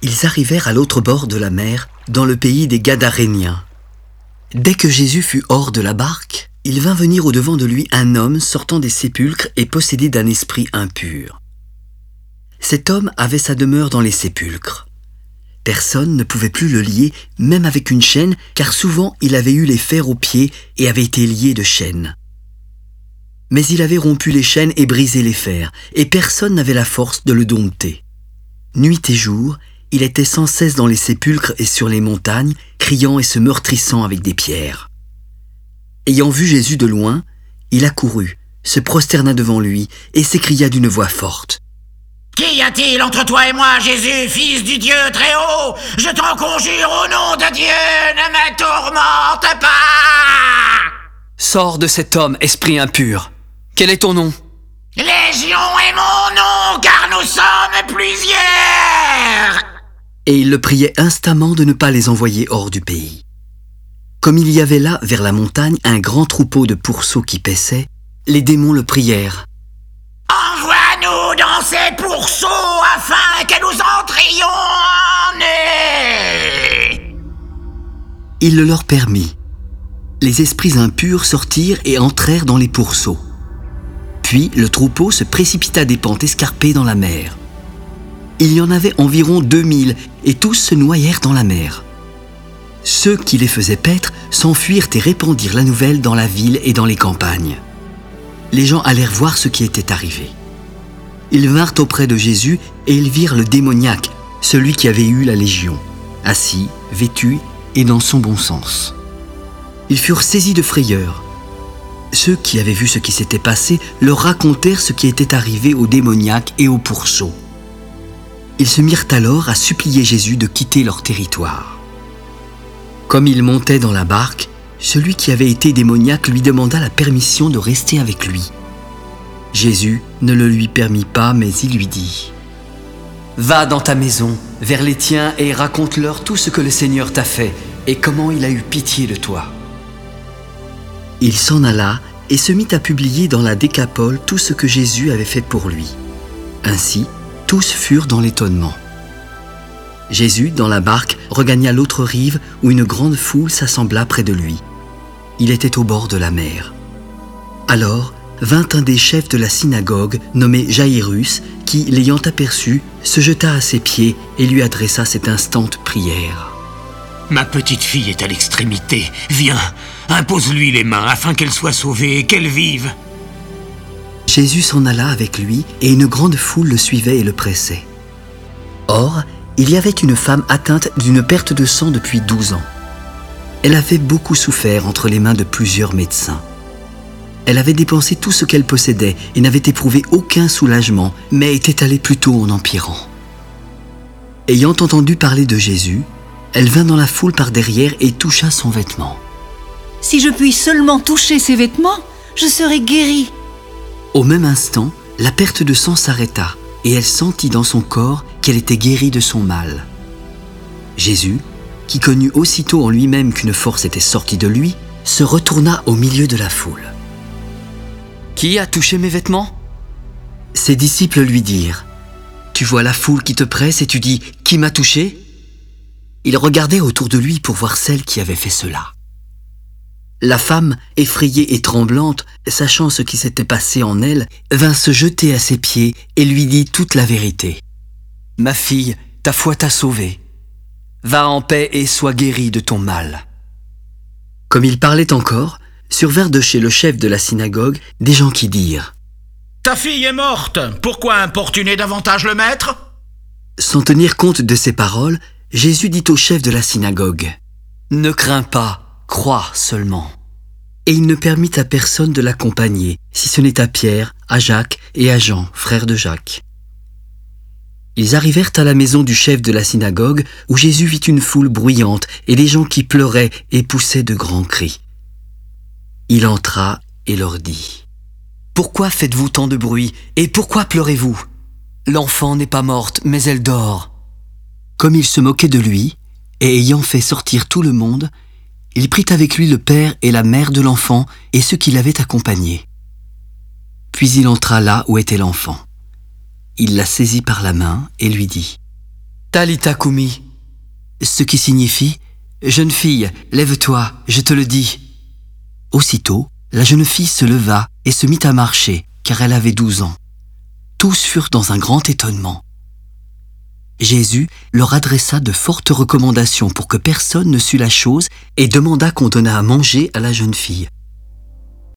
Ils arrivèrent à l'autre bord de la mer, dans le pays des Gadaréniens. Dès que Jésus fut hors de la barque, il vint venir au-devant de lui un homme sortant des sépulcres et possédé d'un esprit impur. Cet homme avait sa demeure dans les sépulcres. Personne ne pouvait plus le lier, même avec une chaîne, car souvent il avait eu les fers aux pieds et avait été lié de chaînes. Mais il avait rompu les chaînes et brisé les fers, et personne n'avait la force de le dompter. Nuit et jour, il était sans cesse dans les sépulcres et sur les montagnes, criant et se meurtrissant avec des pierres. Ayant vu Jésus de loin, il accourut, se prosterna devant lui et s'écria d'une voix forte. « Qu'y a-t-il entre toi et moi, Jésus, fils du Dieu très haut? Je t'en conjure au nom de Dieu, ne me tourmente pas !» « Sors de cet homme, esprit impur. Quel est ton nom ?»« Légion est mon nom, car nous sommes plusieurs !» Et il le priait instamment de ne pas les envoyer hors du pays. Comme il y avait là, vers la montagne, un grand troupeau de pourceaux qui paissaient, les démons le prièrent. « Envoie-nous dans ces pourceaux afin que nous entrions en eux !» Il le leur permit. Les esprits impurs sortirent et entrèrent dans les pourceaux. Puis le troupeau se précipita des pentes escarpées dans la mer. Il y en avait environ 2000 et tous se noyèrent dans la mer. Ceux qui les faisaient paître s'enfuirent et répandirent la nouvelle dans la ville et dans les campagnes. Les gens allèrent voir ce qui était arrivé. Ils vinrent auprès de Jésus et ils virent le démoniaque, celui qui avait eu la légion, assis, vêtu et dans son bon sens. Ils furent saisis de frayeur. Ceux qui avaient vu ce qui s'était passé leur racontèrent ce qui était arrivé au démoniaque et au pourceau. Ils se mirent alors à supplier Jésus de quitter leur territoire. Comme il montait dans la barque, celui qui avait été démoniaque lui demanda la permission de rester avec lui. Jésus ne le lui permit pas, mais il lui dit « Va dans ta maison, vers les tiens, et raconte-leur tout ce que le Seigneur t'a fait et comment il a eu pitié de toi. » Il s'en alla et se mit à publier dans la Décapole tout ce que Jésus avait fait pour lui. Ainsi, tous furent dans l'étonnement. Jésus, dans la barque, regagna l'autre rive où une grande foule s'assembla près de lui. Il était au bord de la mer. Alors vint un des chefs de la synagogue, nommé Jaïrus, qui, l'ayant aperçu, se jeta à ses pieds et lui adressa cette instante prière. « Ma petite fille est à l'extrémité. Viens, impose-lui les mains afin qu'elle soit sauvée et qu'elle vive. » Jésus s'en alla avec lui et une grande foule le suivait et le pressait. Or, il y avait une femme atteinte d'une perte de sang depuis 12 ans. Elle avait beaucoup souffert entre les mains de plusieurs médecins. Elle avait dépensé tout ce qu'elle possédait et n'avait éprouvé aucun soulagement, mais était allée plutôt en empirant. Ayant entendu parler de Jésus, elle vint dans la foule par derrière et toucha son vêtement. « Si je puis seulement toucher ses vêtements, je serai guérie. » Au même instant, la perte de sang s'arrêta et elle sentit dans son corps qu'elle était guérie de son mal. Jésus, qui connut aussitôt en lui-même qu'une force était sortie de lui, se retourna au milieu de la foule. « Qui a touché mes vêtements ?» Ses disciples lui dirent « Tu vois la foule qui te presse et tu dis « Qui m'a touché ?» Il regardait autour de lui pour voir celle qui avait fait cela. La femme, effrayée et tremblante, sachant ce qui s'était passé en elle, vint se jeter à ses pieds et lui dit toute la vérité. « Ma fille, ta foi t'a sauvée. Va en paix et sois guérie de ton mal. » Comme il parlait encore, survinrent de chez le chef de la synagogue des gens qui dirent « Ta fille est morte, pourquoi importuner davantage le maître ?» Sans tenir compte de ces paroles, Jésus dit au chef de la synagogue « Ne crains pas, crois seulement. » Et il ne permit à personne de l'accompagner, si ce n'est à Pierre, à Jacques et à Jean, frères de Jacques. Ils arrivèrent à la maison du chef de la synagogue, où Jésus vit une foule bruyante et des gens qui pleuraient et poussaient de grands cris. Il entra et leur dit « Pourquoi faites-vous tant de bruit et pourquoi pleurez-vous? L'enfant n'est pas morte, mais elle dort. » Comme il se moquait de lui, et ayant fait sortir tout le monde, il prit avec lui le père et la mère de l'enfant et ceux qui l'avaient accompagné. Puis il entra là où était l'enfant. Il la saisit par la main et lui dit Talita Kumi, ce qui signifie « Jeune fille, lève-toi, je te le dis ». Aussitôt, la jeune fille se leva et se mit à marcher, car elle avait 12 ans. Tous furent dans un grand étonnement. Jésus leur adressa de fortes recommandations pour que personne ne sût la chose et demanda qu'on donnât à manger à la jeune fille.